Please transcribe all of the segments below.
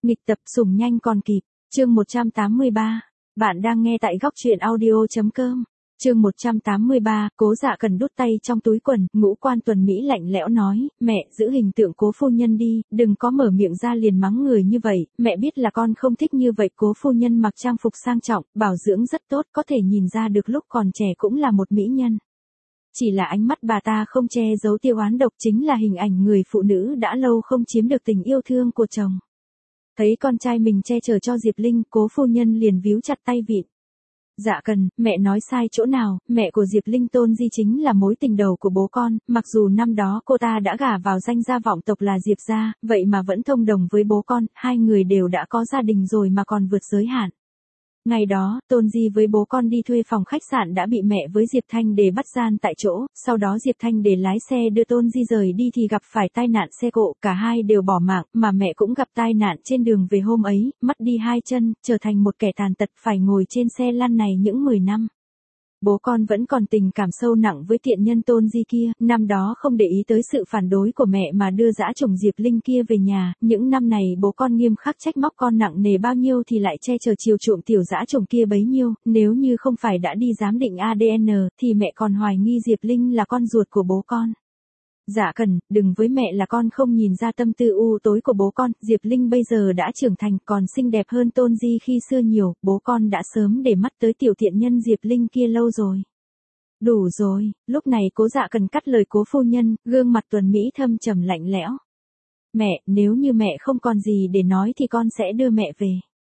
Nghịch tập sủng nhanh còn kịp, chương 183. Bạn đang nghe tại góc truyện audio.com. Chương 183, Cố Dạ Cần đút tay trong túi quần, Ngũ Quan tuần mỹ lạnh lẽo nói, mẹ, giữ hình tượng Cố phu nhân đi, đừng có mở miệng ra liền mắng người như vậy, mẹ biết là con không thích như vậy. Cố phu nhân mặc trang phục sang trọng, bảo dưỡng rất tốt, có thể nhìn ra được lúc còn trẻ cũng là một mỹ nhân. Chỉ là ánh mắt bà ta không che giấu tia oán độc, chính là hình ảnh người phụ nữ đã lâu không chiếm được tình yêu thương của chồng. Thấy con trai mình che chở cho Diệp Linh, Cố phu nhân liền víu chặt tay vịn. Dạ Cần, mẹ nói sai chỗ nào, mẹ của Diệp Linh Tôn Di chính là mối tình đầu của bố con, mặc dù năm đó cô ta đã gả vào danh gia vọng tộc là Diệp gia, vậy mà vẫn thông đồng với bố con, hai người đều đã có gia đình rồi mà còn vượt giới hạn. Ngày đó, Tôn Di với bố con đi thuê phòng khách sạn đã bị mẹ với Diệp Thanh Đề bắt gian tại chỗ, sau đó Diệp Thanh Đề lái xe đưa Tôn Di rời đi thì gặp phải tai nạn xe cộ, cả hai đều bỏ mạng, mà mẹ cũng gặp tai nạn trên đường về hôm ấy, mất đi hai chân, trở thành một kẻ tàn tật phải ngồi trên xe lăn này những 10 năm. Bố con vẫn còn tình cảm sâu nặng với tiện nhân Tôn Di kia, năm đó không để ý tới sự phản đối của mẹ mà đưa dã chồng Diệp Linh kia về nhà, những năm này bố con nghiêm khắc trách móc con nặng nề bao nhiêu thì lại che chở chiều chuộng tiểu dã chồng kia bấy nhiêu, nếu như không phải đã đi giám định ADN thì mẹ còn hoài nghi Diệp Linh là con ruột của bố con. Dạ Cần, đừng với mẹ là con không nhìn ra tâm tư u tối của bố con, Diệp Linh bây giờ đã trưởng thành còn xinh đẹp hơn Tôn Di khi xưa nhiều, bố con đã sớm để mắt tới tiểu thiện nhân Diệp Linh kia lâu rồi. Đủ rồi, lúc này Cố Dạ Cần cắt lời Cố phu nhân, gương mặt tuần mỹ thâm trầm lạnh lẽo. Mẹ, nếu như mẹ không còn gì để nói thì con sẽ đưa mẹ về.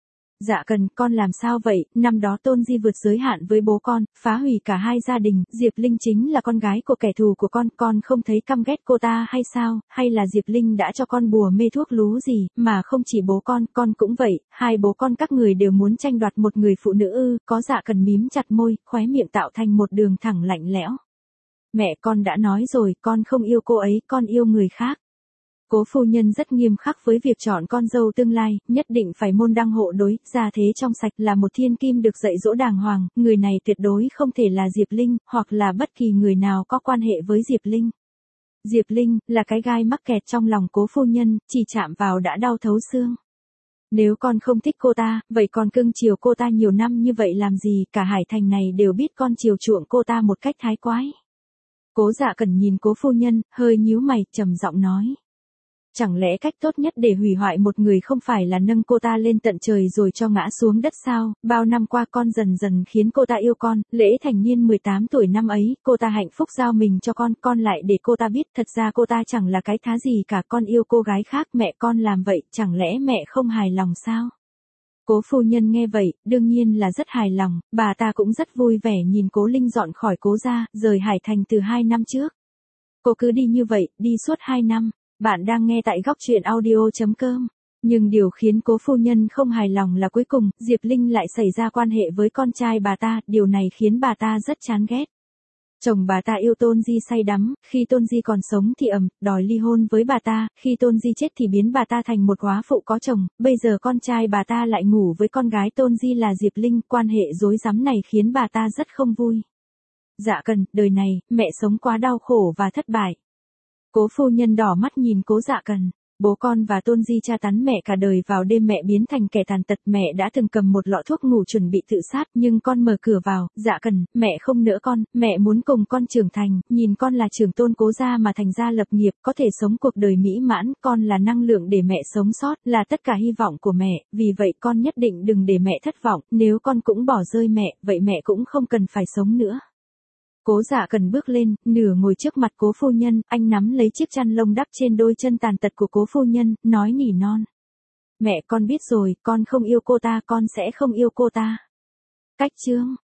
Dạ Cần, con làm sao vậy, năm đó Tôn Di vượt giới hạn với bố con, phá hủy cả hai gia đình, Diệp Linh chính là con gái của kẻ thù của con không thấy căm ghét cô ta hay sao, hay là Diệp Linh đã cho con bùa mê thuốc lú gì, mà không chỉ bố con cũng vậy, hai bố con các người đều muốn tranh đoạt một người phụ nữ ư, có Dạ Cần mím chặt môi, khóe miệng tạo thành một đường thẳng lạnh lẽo. Mẹ, con đã nói rồi, con không yêu cô ấy, con yêu người khác. Cố phu nhân rất nghiêm khắc với việc chọn con dâu tương lai, nhất định phải môn đăng hộ đối, gia thế trong sạch, là một thiên kim được dạy dỗ đàng hoàng, người này tuyệt đối không thể là Diệp Linh, hoặc là bất kỳ người nào có quan hệ với Diệp Linh. Diệp Linh, là cái gai mắc kẹt trong lòng Cố phu nhân, chỉ chạm vào đã đau thấu xương. Nếu con không thích cô ta, vậy con cưng chiều cô ta nhiều năm như vậy làm gì, cả Hải Thành này đều biết con chiều chuộng cô ta một cách thái quái. Cố Dạ Cần nhìn Cố phu nhân, hơi nhíu mày, trầm giọng nói. Chẳng lẽ cách tốt nhất để hủy hoại một người không phải là nâng cô ta lên tận trời rồi cho ngã xuống đất sao, bao năm qua con dần dần khiến cô ta yêu con, lễ thành niên 18 tuổi năm ấy, cô ta hạnh phúc giao mình cho con lại để cô ta biết thật ra cô ta chẳng là cái thá gì cả, con yêu cô gái khác, mẹ con làm vậy, chẳng lẽ mẹ không hài lòng sao? Cố phu nhân nghe vậy, đương nhiên là rất hài lòng, bà ta cũng rất vui vẻ nhìn Cố Linh dọn khỏi Cố gia, rời Hải Thành từ 2 năm trước. Cô cứ đi như vậy, đi suốt 2 năm. Bạn đang nghe tại góc truyện audio.com. Nhưng điều khiến Cố phu nhân không hài lòng là cuối cùng, Diệp Linh lại xảy ra quan hệ với con trai bà ta, điều này khiến bà ta rất chán ghét. Chồng bà ta yêu Tôn Di say đắm, khi Tôn Di còn sống thì đòi ly hôn với bà ta, khi Tôn Di chết thì biến bà ta thành một góa phụ có chồng, bây giờ con trai bà ta lại ngủ với con gái Tôn Di là Diệp Linh, quan hệ rối rắm này khiến bà ta rất không vui. Dạ Cần, đời này, mẹ sống quá đau khổ và thất bại. Cố phu nhân đỏ mắt nhìn Cố Dạ Cần, bố con và Tôn Di tra tấn mẹ cả đời, vào đêm mẹ biến thành kẻ tàn tật, mẹ đã từng cầm một lọ thuốc ngủ chuẩn bị tự sát, nhưng con mở cửa vào, Dạ Cần, mẹ không nỡ con, mẹ muốn cùng con trưởng thành, nhìn con là trưởng tôn Cố gia mà thành gia lập nghiệp, có thể sống cuộc đời mỹ mãn, con là năng lượng để mẹ sống sót, là tất cả hy vọng của mẹ, vì vậy con nhất định đừng để mẹ thất vọng, nếu con cũng bỏ rơi mẹ, vậy mẹ cũng không cần phải sống nữa. Cố Dạ Cần bước lên, nửa ngồi trước mặt Cố phu nhân, anh nắm lấy chiếc chăn lông đắp trên đôi chân tàn tật của Cố phu nhân, nói nỉ non. Mẹ, con biết rồi, con không yêu cô ta, con sẽ không yêu cô ta. Cách chương.